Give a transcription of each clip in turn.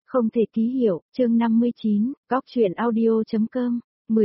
Không thể ký hiệu, chương 59, góc truyện audio.com,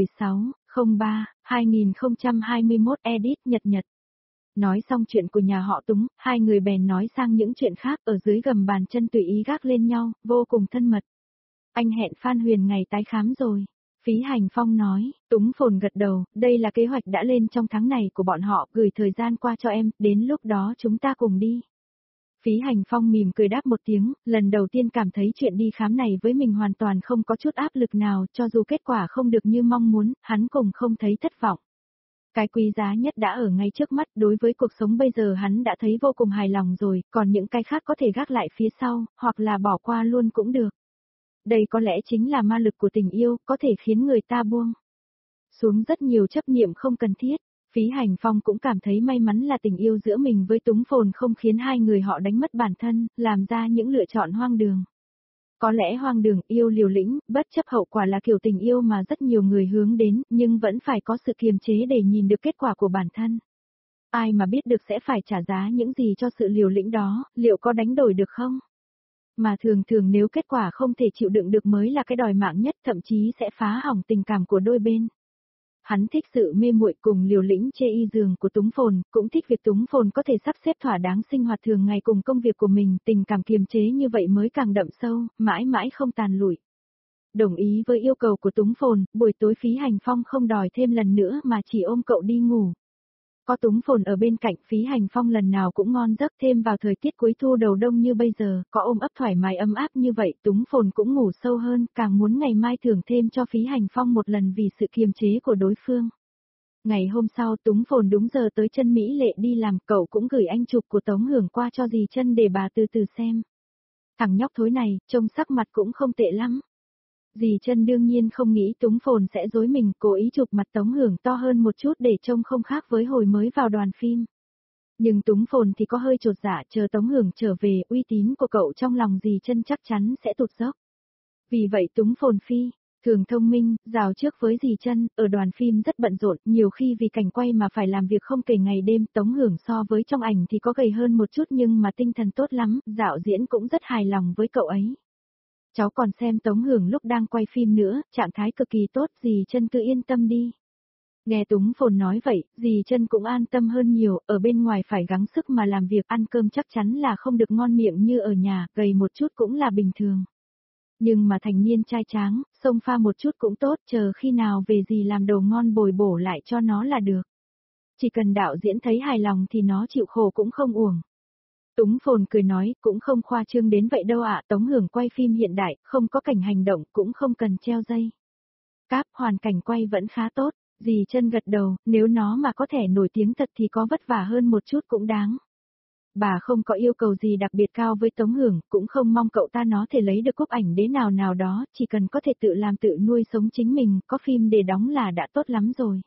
16/03/2021 edit Nhật. Nói xong chuyện của nhà họ Túng, hai người bèn nói sang những chuyện khác ở dưới gầm bàn chân tùy ý gác lên nhau, vô cùng thân mật. Anh hẹn Phan Huyền ngày tái khám rồi. Phí Hành Phong nói, Túng Phồn gật đầu, đây là kế hoạch đã lên trong tháng này của bọn họ, gửi thời gian qua cho em, đến lúc đó chúng ta cùng đi. Phí Hành Phong mỉm cười đáp một tiếng, lần đầu tiên cảm thấy chuyện đi khám này với mình hoàn toàn không có chút áp lực nào, cho dù kết quả không được như mong muốn, hắn cũng không thấy thất vọng. Cái quý giá nhất đã ở ngay trước mắt, đối với cuộc sống bây giờ hắn đã thấy vô cùng hài lòng rồi, còn những cái khác có thể gác lại phía sau, hoặc là bỏ qua luôn cũng được. Đây có lẽ chính là ma lực của tình yêu, có thể khiến người ta buông xuống rất nhiều chấp niệm không cần thiết. Phí Hành Phong cũng cảm thấy may mắn là tình yêu giữa mình với Túng Phồn không khiến hai người họ đánh mất bản thân, làm ra những lựa chọn hoang đường. Có lẽ hoang đường, yêu liều lĩnh, bất chấp hậu quả là kiểu tình yêu mà rất nhiều người hướng đến, nhưng vẫn phải có sự kiềm chế để nhìn được kết quả của bản thân. Ai mà biết được sẽ phải trả giá những gì cho sự liều lĩnh đó, liệu có đánh đổi được không? Mà thường nếu kết quả không thể chịu đựng được mới là cái đòi mạng nhất, thậm chí sẽ phá hỏng tình cảm của đôi bên. Hắn thích sự mê muội cùng liều lĩnh chê y giường của Túng Phồn, cũng thích việc Túng Phồn có thể sắp xếp thỏa đáng sinh hoạt thường ngày cùng công việc của mình, tình cảm kiềm chế như vậy mới càng đậm sâu, mãi mãi không tàn lụi. Đồng ý với yêu cầu của Túng Phồn, buổi tối Phí Hành Phong không đòi thêm lần nữa mà chỉ ôm cậu đi ngủ. Có Túng Phồn ở bên cạnh, Phí Hành Phong lần nào cũng ngon giấc, thêm vào thời tiết cuối thu đầu đông như bây giờ, có ôm ấp thoải mái ấm áp như vậy, Túng Phồn cũng ngủ sâu hơn, càng muốn ngày mai thưởng thêm cho Phí Hành Phong một lần vì sự kiềm chế của đối phương. Ngày hôm sau Túng Phồn đúng giờ tới chân Mỹ Lệ đi làm, cậu cũng gửi anh chụp của Tống Hưởng qua cho dì Chân để bà từ từ xem. Thằng nhóc thối này, trông sắc mặt cũng không tệ lắm. Dì Chân đương nhiên không nghĩ Túng Phồn sẽ dối mình, cố ý chụp mặt Tống Hưởng to hơn một chút để trông không khác với hồi mới vào đoàn phim. Nhưng Túng Phồn thì có hơi chột dạ, chờ Tống Hưởng trở về, uy tín của cậu trong lòng dì Chân chắc chắn sẽ tụt dốc. Vì vậy Túng Phồn thường thông minh, rào trước với dì Chân, ở đoàn phim rất bận rộn, nhiều khi vì cảnh quay mà phải làm việc không kể ngày đêm, Tống Hưởng so với trong ảnh thì có gầy hơn một chút nhưng mà tinh thần tốt lắm, dạo diễn cũng rất hài lòng với cậu ấy. Cháu còn xem Tống Hưởng lúc đang quay phim nữa, trạng thái cực kỳ tốt, dì Chân cứ yên tâm đi. Nghe Túng Phồn nói vậy, dì Chân cũng an tâm hơn nhiều, ở bên ngoài phải gắng sức mà làm việc, ăn cơm chắc chắn là không được ngon miệng như ở nhà, gầy một chút cũng là bình thường. Nhưng mà thành niên trai tráng, xông pha một chút cũng tốt, chờ khi nào về dì làm đồ ngon bồi bổ lại cho nó là được. Chỉ cần đạo diễn thấy hài lòng thì nó chịu khổ cũng không uổng. Túng Phồn cười nói, cũng không khoa trương đến vậy đâu ạ, Tống Hưởng quay phim hiện đại, không có cảnh hành động, cũng không cần treo dây cáp, hoàn cảnh quay vẫn khá tốt. Dì Chân gật đầu, nếu nó mà có thể nổi tiếng thật thì có vất vả hơn một chút cũng đáng. Bà không có yêu cầu gì đặc biệt cao với Tống Hưởng, cũng không mong cậu ta nó thể lấy được cúp ảnh đế nào đó, chỉ cần có thể tự làm tự nuôi sống chính mình, có phim để đóng là đã tốt lắm rồi.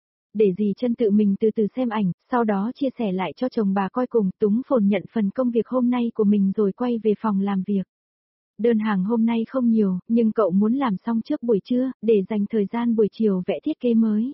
Để dì Chân tự mình từ từ xem ảnh, sau đó chia sẻ lại cho chồng bà coi cùng, Túng Phồn nhận phần công việc hôm nay của mình rồi quay về phòng làm việc. Đơn hàng hôm nay không nhiều, nhưng cậu muốn làm xong trước buổi trưa, để dành thời gian buổi chiều vẽ thiết kế mới.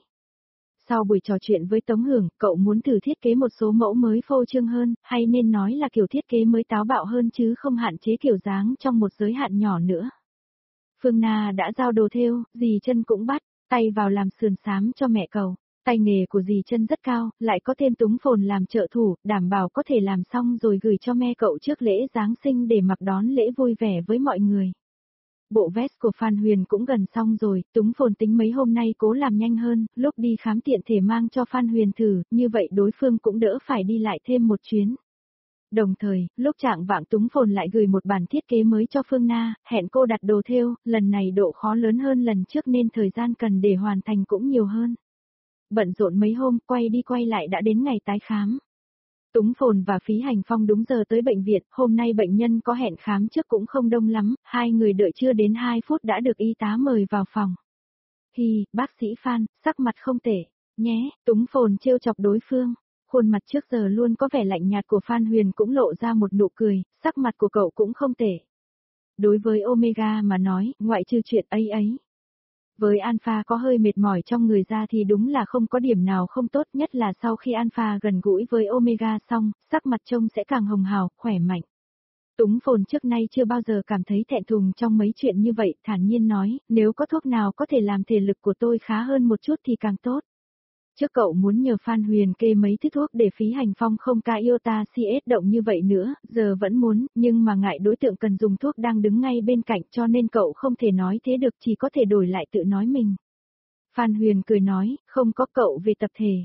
Sau buổi trò chuyện với Tống Hưởng, cậu muốn thử thiết kế một số mẫu mới phô trương hơn, hay nên nói là kiểu thiết kế mới táo bạo hơn chứ không hạn chế kiểu dáng trong một giới hạn nhỏ nữa. Phương Na đã giao đồ thêu, dì Chân cũng bắt tay vào làm sườn xám cho mẹ cậu. Tay nghề của dì Chân rất cao, lại có thêm Túng Phồn làm trợ thủ, đảm bảo có thể làm xong rồi gửi cho mẹ cậu trước lễ Giáng sinh để mặc đón lễ vui vẻ với mọi người. Bộ vest của Phan Huyền cũng gần xong rồi, Túng Phồn tính mấy hôm nay cố làm nhanh hơn, lúc đi khám tiện thể mang cho Phan Huyền thử, như vậy đối phương cũng đỡ phải đi lại thêm một chuyến. Đồng thời, lúc trạng vạng Túng Phồn lại gửi một bản thiết kế mới cho Phương Na, hẹn cô đặt đồ thêu, lần này độ khó lớn hơn lần trước nên thời gian cần để hoàn thành cũng nhiều hơn. Bận rộn mấy hôm, quay đi quay lại đã đến ngày tái khám. Túng Phồn và Phí Hành Phong đúng giờ tới bệnh viện, hôm nay bệnh nhân có hẹn khám trước cũng không đông lắm, hai người đợi chưa đến 2 phút đã được y tá mời vào phòng. Hi, bác sĩ Phan, sắc mặt không tệ, nhé, Túng Phồn trêu chọc đối phương. Khuôn mặt trước giờ luôn có vẻ lạnh nhạt của Phan Huyền cũng lộ ra một nụ cười, sắc mặt của cậu cũng không tệ. Đối với Omega mà nói, ngoại trừ chuyện ấy. Với Alpha có hơi mệt mỏi trong người ra thì đúng là không có điểm nào không tốt, nhất là sau khi Alpha gần gũi với Omega xong, sắc mặt trông sẽ càng hồng hào, khỏe mạnh. Túng Phồn trước nay chưa bao giờ cảm thấy thẹn thùng trong mấy chuyện như vậy, thản nhiên nói, nếu có thuốc nào có thể làm thể lực của tôi khá hơn một chút thì càng tốt. Trước cậu muốn nhờ Phan Huyền kê mấy thứ thuốc để phí hành phong không ca iota CS động như vậy nữa, giờ vẫn muốn, nhưng mà ngại đối tượng cần dùng thuốc đang đứng ngay bên cạnh cho nên cậu không thể nói thế được, chỉ có thể đổi lại tự nói mình. Phan Huyền cười nói, không có, cậu về tập thể.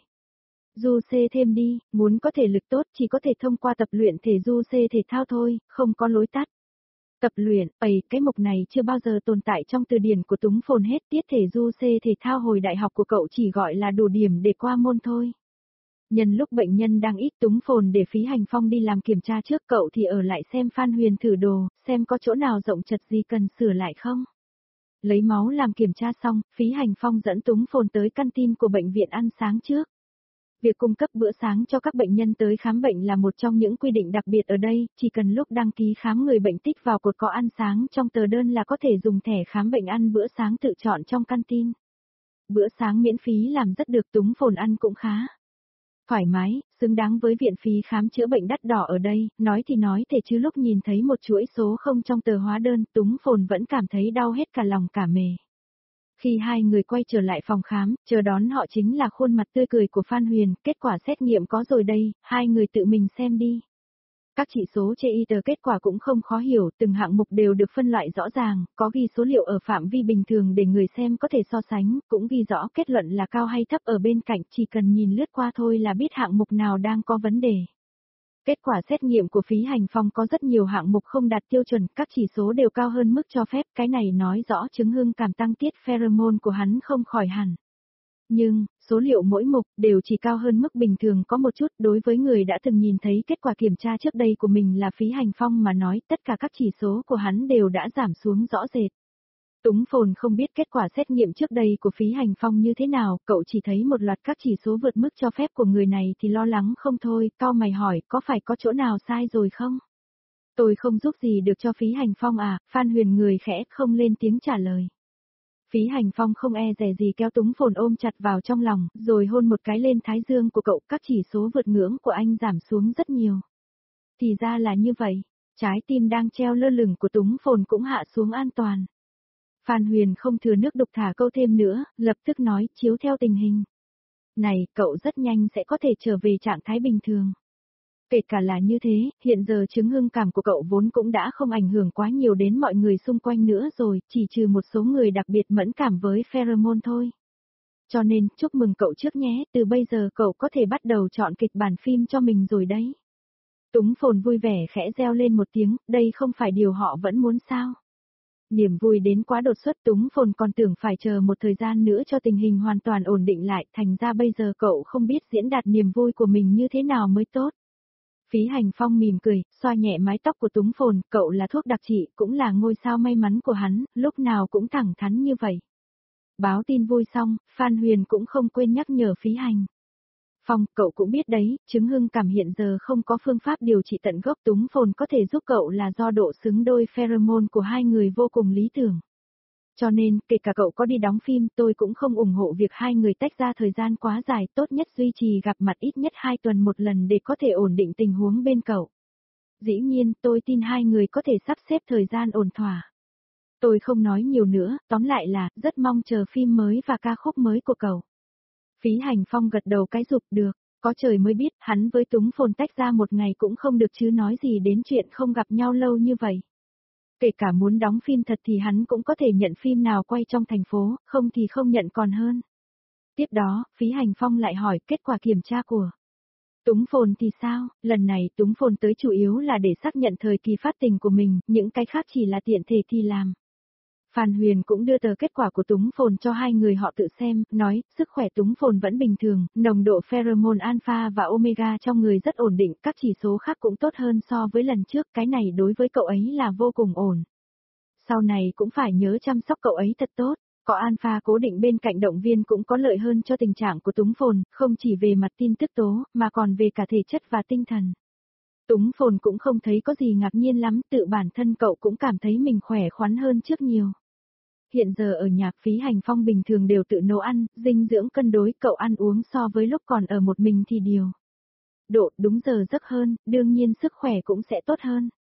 Du xê thêm đi, muốn có thể lực tốt chỉ có thể thông qua tập luyện thể du xê thể thao thôi, không có lối tắt. Tập luyện, cái mục này chưa bao giờ tồn tại trong từ điển của Túng Phồn hết, tiết thể du xê thể thao hồi đại học của cậu chỉ gọi là đủ điểm để qua môn thôi. Nhân lúc bệnh nhân đang ít, Túng Phồn để phí hành phong đi làm kiểm tra trước, cậu thì ở lại xem Phan Huyền thử đồ, xem có chỗ nào rộng chật gì cần sửa lại không. Lấy máu làm kiểm tra xong, phí hành phong dẫn Túng Phồn tới căn tin của bệnh viện ăn sáng trước. Việc cung cấp bữa sáng cho các bệnh nhân tới khám bệnh là một trong những quy định đặc biệt ở đây, chỉ cần lúc đăng ký khám người bệnh tích vào cột có ăn sáng trong tờ đơn là có thể dùng thẻ khám bệnh ăn bữa sáng tự chọn trong canteen. Bữa sáng miễn phí làm rất được, Túng Phồn ăn cũng khá thoải mái, xứng đáng với viện phí khám chữa bệnh đắt đỏ ở đây, nói thì nói thế chứ lúc nhìn thấy một chuỗi số không trong tờ hóa đơn, Túng Phồn vẫn cảm thấy đau hết cả lòng cả mề. Khi hai người quay trở lại phòng khám, chờ đón họ chính là khuôn mặt tươi cười của Phan Huyền, kết quả xét nghiệm có rồi đây, hai người tự mình xem đi. Các chỉ số trên y tờ kết quả cũng không khó hiểu, từng hạng mục đều được phân loại rõ ràng, có ghi số liệu ở phạm vi bình thường để người xem có thể so sánh, cũng ghi rõ kết luận là cao hay thấp ở bên cạnh, chỉ cần nhìn lướt qua thôi là biết hạng mục nào đang có vấn đề. Kết quả xét nghiệm của phí hành phong có rất nhiều hạng mục không đạt tiêu chuẩn, các chỉ số đều cao hơn mức cho phép, cái này nói rõ chứng hưng cảm tăng tiết pheromone của hắn không khỏi hẳn. Nhưng, số liệu mỗi mục đều chỉ cao hơn mức bình thường có một chút, đối với người đã từng nhìn thấy kết quả kiểm tra trước đây của mình là phí hành phong mà nói, tất cả các chỉ số của hắn đều đã giảm xuống rõ rệt. Túng Phồn không biết kết quả xét nghiệm trước đây của phí hành phong như thế nào, cậu chỉ thấy một loạt các chỉ số vượt mức cho phép của người này thì lo lắng không thôi, cau mày hỏi, có phải có chỗ nào sai rồi không? Tôi không giúp gì được cho phí hành phong à, Phan Huyền người khẽ không lên tiếng trả lời. Phí hành phong không e dè gì kéo Túng Phồn ôm chặt vào trong lòng, rồi hôn một cái lên thái dương của cậu, các chỉ số vượt ngưỡng của anh giảm xuống rất nhiều. Thì ra là như vậy, trái tim đang treo lơ lửng của Túng Phồn cũng hạ xuống an toàn. Phan Huyền không thừa nước đục thả câu thêm nữa, lập tức nói, chiếu theo tình hình này, cậu rất nhanh sẽ có thể trở về trạng thái bình thường. Kể cả là như thế, hiện giờ chứng hưng cảm của cậu vốn cũng đã không ảnh hưởng quá nhiều đến mọi người xung quanh nữa rồi, chỉ trừ một số người đặc biệt mẫn cảm với pheromone thôi. Cho nên, chúc mừng cậu trước nhé, từ bây giờ cậu có thể bắt đầu chọn kịch bản phim cho mình rồi đấy. Túng Phồn vui vẻ khẽ reo lên một tiếng, đây không phải điều họ vẫn muốn sao. Niềm vui đến quá đột xuất, Túng Phồn còn tưởng phải chờ một thời gian nữa cho tình hình hoàn toàn ổn định lại, thành ra bây giờ cậu không biết diễn đạt niềm vui của mình như thế nào mới tốt. Phí hành phong mỉm cười, xoa nhẹ mái tóc của Túng Phồn, cậu là thuốc đặc trị, cũng là ngôi sao may mắn của hắn, lúc nào cũng thẳng thắn như vậy. Báo tin vui xong, Phan Huyền cũng không quên nhắc nhở phí hành. Phong, cậu cũng biết đấy, chứng hưng cảm hiện giờ không có phương pháp điều trị tận gốc, Túng Phồn có thể giúp cậu là do độ xứng đôi pheromone của hai người vô cùng lý tưởng. Cho nên, kể cả cậu có đi đóng phim, tôi cũng không ủng hộ việc hai người tách ra thời gian quá dài, tốt nhất duy trì gặp mặt ít nhất 2 tuần một lần để có thể ổn định tình huống bên cậu. Dĩ nhiên, tôi tin hai người có thể sắp xếp thời gian ổn thỏa. Tôi không nói nhiều nữa, tóm lại là, rất mong chờ phim mới và ca khúc mới của cậu. Phí hành phong gật đầu cái rụp được, có trời mới biết, hắn với Túng Phồn tách ra một ngày cũng không được chứ nói gì đến chuyện không gặp nhau lâu như vậy. Kể cả muốn đóng phim thật thì hắn cũng có thể nhận phim nào quay trong thành phố, không thì không nhận còn hơn. Tiếp đó, phí hành phong lại hỏi kết quả kiểm tra của Túng Phồn thì sao, lần này Túng Phồn tới chủ yếu là để xác nhận thời kỳ phát tình của mình, những cái khác chỉ là tiện thể thì làm. Phan Huyền cũng đưa tờ kết quả của Túng Phồn cho hai người họ tự xem, nói, sức khỏe Túng Phồn vẫn bình thường, nồng độ pheromone alpha và omega trong người rất ổn định, các chỉ số khác cũng tốt hơn so với lần trước, cái này đối với cậu ấy là vô cùng ổn. Sau này cũng phải nhớ chăm sóc cậu ấy thật tốt, có alpha cố định bên cạnh động viên cũng có lợi hơn cho tình trạng của Túng Phồn, không chỉ về mặt tin tức tố, mà còn về cả thể chất và tinh thần. Túng Phồn cũng không thấy có gì ngạc nhiên lắm, tự bản thân cậu cũng cảm thấy mình khỏe khoắn hơn trước nhiều. Hiện giờ ở nhà phí hành phong bình thường đều tự nấu ăn, dinh dưỡng cân đối, cậu ăn uống so với lúc còn ở một mình thì điều độ đúng giờ giấc hơn, đương nhiên sức khỏe cũng sẽ tốt hơn.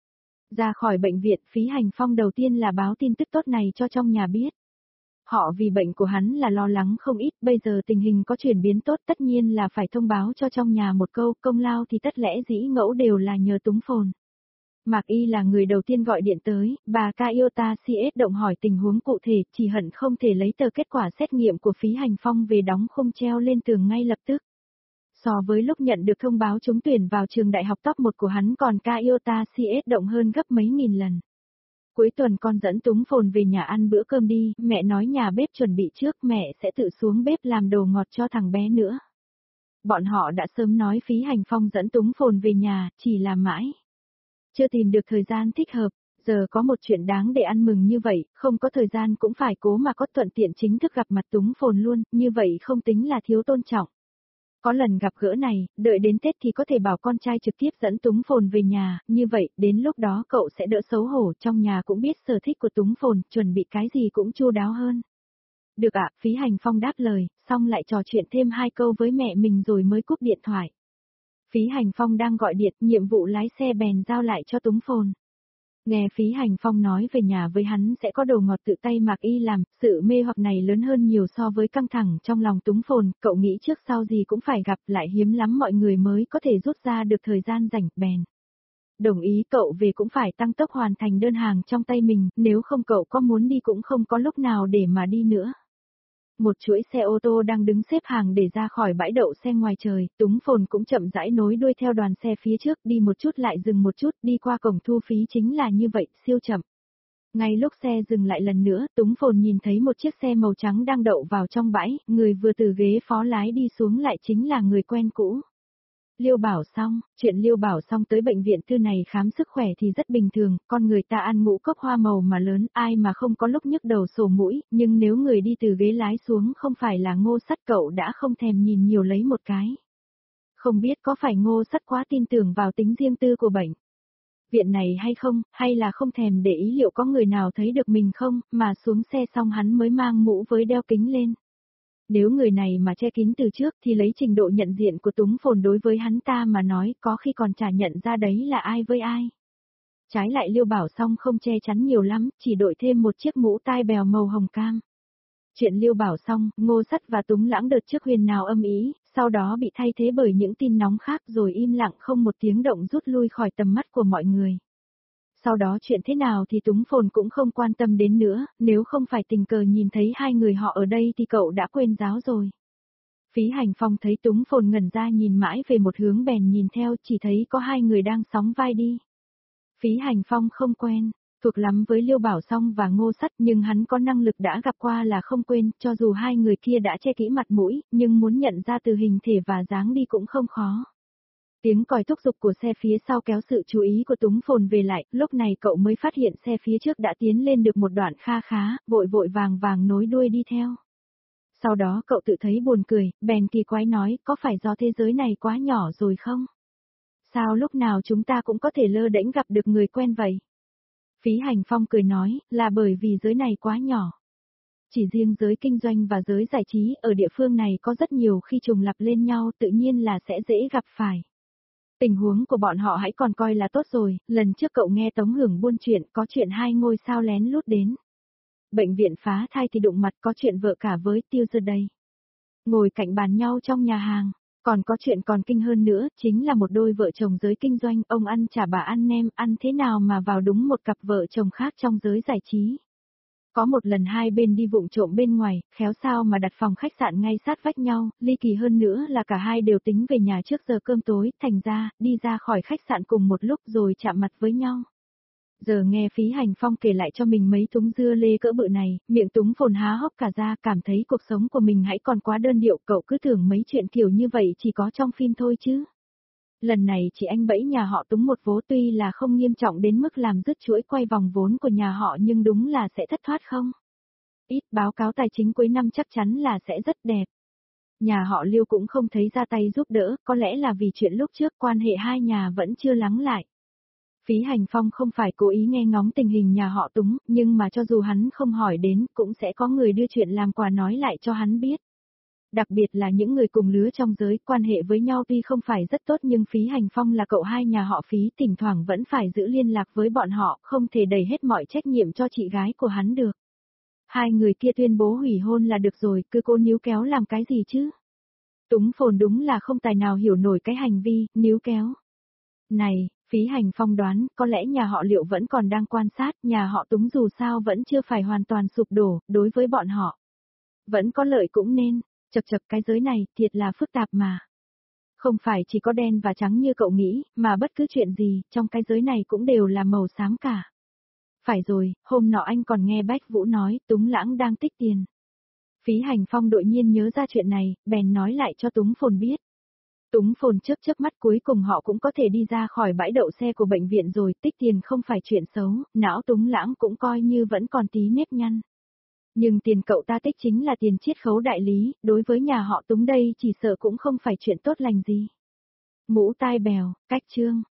Ra khỏi bệnh viện, Phí Hành Phong đầu tiên là báo tin tức tốt này cho trong nhà biết. Họ vì bệnh của hắn là lo lắng không ít, bây giờ tình hình có chuyển biến tốt tất nhiên là phải thông báo cho trong nhà một câu, công lao thì tất lẽ dĩ ngẫu đều là nhờ Túng Phồn. Mạc Y là người đầu tiên gọi điện tới, bà Kaiota CS động hỏi tình huống cụ thể, chỉ hận không thể lấy tờ kết quả xét nghiệm của Phí Hành Phong về đóng khung treo lên tường ngay lập tức. So với lúc nhận được thông báo trúng tuyển vào trường đại học top 1 của hắn còn Kaiota CS động hơn gấp mấy nghìn lần. Cuối tuần con dẫn Túng Phồn về nhà ăn bữa cơm đi, mẹ nói nhà bếp chuẩn bị trước, mẹ sẽ tự xuống bếp làm đồ ngọt cho thằng bé nữa. Bọn họ đã sớm nói Phí Hành Phong dẫn Túng Phồn về nhà, chỉ là mãi. Chưa tìm được thời gian thích hợp, giờ có một chuyện đáng để ăn mừng như vậy, không có thời gian cũng phải cố mà có thuận tiện chính thức gặp mặt Túng Phồn luôn, như vậy không tính là thiếu tôn trọng. Có lần gặp gỡ này, đợi đến Tết thì có thể bảo con trai trực tiếp dẫn Túng Phồn về nhà, như vậy, đến lúc đó cậu sẽ đỡ xấu hổ, trong nhà cũng biết sở thích của Túng Phồn, chuẩn bị cái gì cũng chu đáo hơn. Được ạ, Phí Hành Phong đáp lời, xong lại trò chuyện thêm 2 câu với mẹ mình rồi mới cúp điện thoại. Phí Hành Phong đang gọi điện, nhiệm vụ lái xe bèn giao lại cho Túng Phồn. Nghe Phí Hành Phong nói về nhà với hắn sẽ có đồ ngọt tự tay Mạc Y làm, sự mê hoặc này lớn hơn nhiều so với căng thẳng trong lòng Túng Phồn, cậu nghĩ trước sau gì cũng phải gặp, lại hiếm lắm mọi người mới có thể rút ra được thời gian rảnh, bèn. Đồng ý cậu về cũng phải tăng tốc hoàn thành đơn hàng trong tay mình, nếu không cậu có muốn đi cũng không có lúc nào để mà đi nữa. Một chuỗi xe ô tô đang đứng xếp hàng để ra khỏi bãi đậu xe ngoài trời, Túng Phồn cũng chậm rãi nối đuôi theo đoàn xe phía trước, đi một chút lại dừng một chút, đi qua cổng thu phí chính là như vậy, siêu chậm. Ngay lúc xe dừng lại lần nữa, Túng Phồn nhìn thấy một chiếc xe màu trắng đang đậu vào trong bãi, người vừa từ ghế phó lái đi xuống lại chính là người quen cũ. Liêu Bảo Song, chuyện Liêu Bảo Song tới bệnh viện tư này khám sức khỏe thì rất bình thường, con người ta ăn ngũ cốc hoa màu mà lớn, ai mà không có lúc nhức đầu sổ mũi, nhưng nếu người đi từ ghế lái xuống không phải là Ngô Sắt cậu đã không thèm nhìn nhiều lấy một cái. Không biết có phải Ngô Sắt quá tin tưởng vào tính riêng tư của bệnh viện này hay không, hay là không thèm để ý liệu có người nào thấy được mình không, mà xuống xe xong hắn mới mang mũ với đeo kính lên. Nếu người này mà che kín từ trước thì lấy trình độ nhận diện của Túng Phồn đối với hắn ta mà nói có khi còn chả nhận ra đấy là ai với ai. Trái lại Liêu Bảo Song không che chắn nhiều lắm, chỉ đội thêm một chiếc mũ tai bèo màu hồng cam. Chuyện Liêu Bảo Song, Ngô Sắt và Túng Lãng đợt trước huyền nào âm ý, sau đó bị thay thế bởi những tin nóng khác rồi im lặng không một tiếng động rút lui khỏi tầm mắt của mọi người. Sau đó chuyện thế nào thì Túng Phồn cũng không quan tâm đến nữa, nếu không phải tình cờ nhìn thấy 2 người họ ở đây thì cậu đã quên giáo rồi. Phí Hành Phong thấy Túng Phồn ngẩn ra nhìn mãi về một hướng bèn nhìn theo, chỉ thấy có 2 người đang sóng vai đi. Phí Hành Phong không quen, thuộc lắm với Liêu Bảo Song và Ngô Sắt nhưng hắn có năng lực đã gặp qua là không quên, cho dù 2 người kia đã che kỹ mặt mũi, nhưng muốn nhận ra từ hình thể và dáng đi cũng không khó. Tiếng còi thúc giục của xe phía sau kéo sự chú ý của Túng Phồn về lại, lúc này cậu mới phát hiện xe phía trước đã tiến lên được một đoạn kha khá, vội vội vàng vàng nối đuôi đi theo. Sau đó cậu tự thấy buồn cười, bèn kỳ quái nói, có phải do thế giới này quá nhỏ rồi không? Sao lúc nào chúng ta cũng có thể lơ đễnh gặp được người quen vậy? Phí Hành Phong cười nói, là bởi vì giới này quá nhỏ. Chỉ riêng giới kinh doanh và giới giải trí ở địa phương này có rất nhiều khi trùng lặp lên nhau tự nhiên là sẽ dễ gặp phải. Tình huống của bọn họ hãy còn coi là tốt rồi, lần trước cậu nghe Tống Hưởng buôn chuyện có chuyện 2 ngôi sao lén lút đến. Bệnh viện phá thai thì đụng mặt có chuyện vợ cả với Tiêu Dơ đây. Ngồi cạnh bàn nhau trong nhà hàng, còn có chuyện còn kinh hơn nữa, chính là một đôi vợ chồng giới kinh doanh, ông ăn chả bà ăn nem, ăn thế nào mà vào đúng một cặp vợ chồng khác trong giới giải trí. Có một lần 2 bên đi vụng trộm bên ngoài, khéo sao mà đặt phòng khách sạn ngay sát vách nhau, ly kỳ hơn nữa là cả hai đều tính về nhà trước giờ cơm tối, thành ra, đi ra khỏi khách sạn cùng một lúc rồi chạm mặt với nhau. Giờ nghe Phí Hành Phong kể lại cho mình mấy thúng dưa lê cỡ bự này, miệng Túng Phồn há hốc cả ra, cảm thấy cuộc sống của mình hãy còn quá đơn điệu, cậu cứ tưởng mấy chuyện kiểu như vậy chỉ có trong phim thôi chứ. Lần này chị anh bẫy nhà họ Túng một vố tuy là không nghiêm trọng đến mức làm đứt chuỗi quay vòng vốn của nhà họ nhưng đúng là sẽ thất thoát không? Ít báo cáo tài chính cuối năm chắc chắn là sẽ rất đẹp. Nhà họ Liêu cũng không thấy ra tay giúp đỡ, có lẽ là vì chuyện lúc trước quan hệ hai nhà vẫn chưa lắng lại. Phí Hành Phong không phải cố ý nghe ngóng tình hình nhà họ Túng, nhưng mà cho dù hắn không hỏi đến cũng sẽ có người đưa chuyện làm quà nói lại cho hắn biết. Đặc biệt là những người cùng lứa trong giới, quan hệ với nhau tuy không phải rất tốt nhưng Phí Hành Phong là cậu hai nhà họ Phí, thỉnh thoảng vẫn phải giữ liên lạc với bọn họ, không thể đẩy hết mọi trách nhiệm cho chị gái của hắn được. Hai người kia tuyên bố hủy hôn là được rồi, cứ cố níu kéo làm cái gì chứ? Túng Phồn đúng là không tài nào hiểu nổi cái hành vi, níu kéo. Này, Phí Hành Phong đoán, có lẽ nhà họ Liệu vẫn còn đang quan sát, nhà họ Túng dù sao vẫn chưa phải hoàn toàn sụp đổ, đối với bọn họ. Vẫn có lợi cũng nên, chật chật cái giới này, thiệt là phức tạp mà. Không phải chỉ có đen và trắng như cậu nghĩ, mà bất cứ chuyện gì, trong cái giới này cũng đều là màu xám cả. Phải rồi, hôm nọ anh còn nghe Bách Vũ nói, Túng Lãng đang tích tiền. Phí Hành Phong đột nhiên nhớ ra chuyện này, bèn nói lại cho Túng Phồn biết. Túng Phồn chớp chớp mắt, cuối cùng họ cũng có thể đi ra khỏi bãi đậu xe của bệnh viện rồi, tích tiền không phải chuyện xấu, não Túng Lãng cũng coi như vẫn còn tí nếp nhăn. Nhưng tiền cậu ta tích chính là tiền chiết khấu đại lý, đối với nhà họ Túng đây chỉ sợ cũng không phải chuyện tốt lành gì. Mũ tai bèo, cách chương.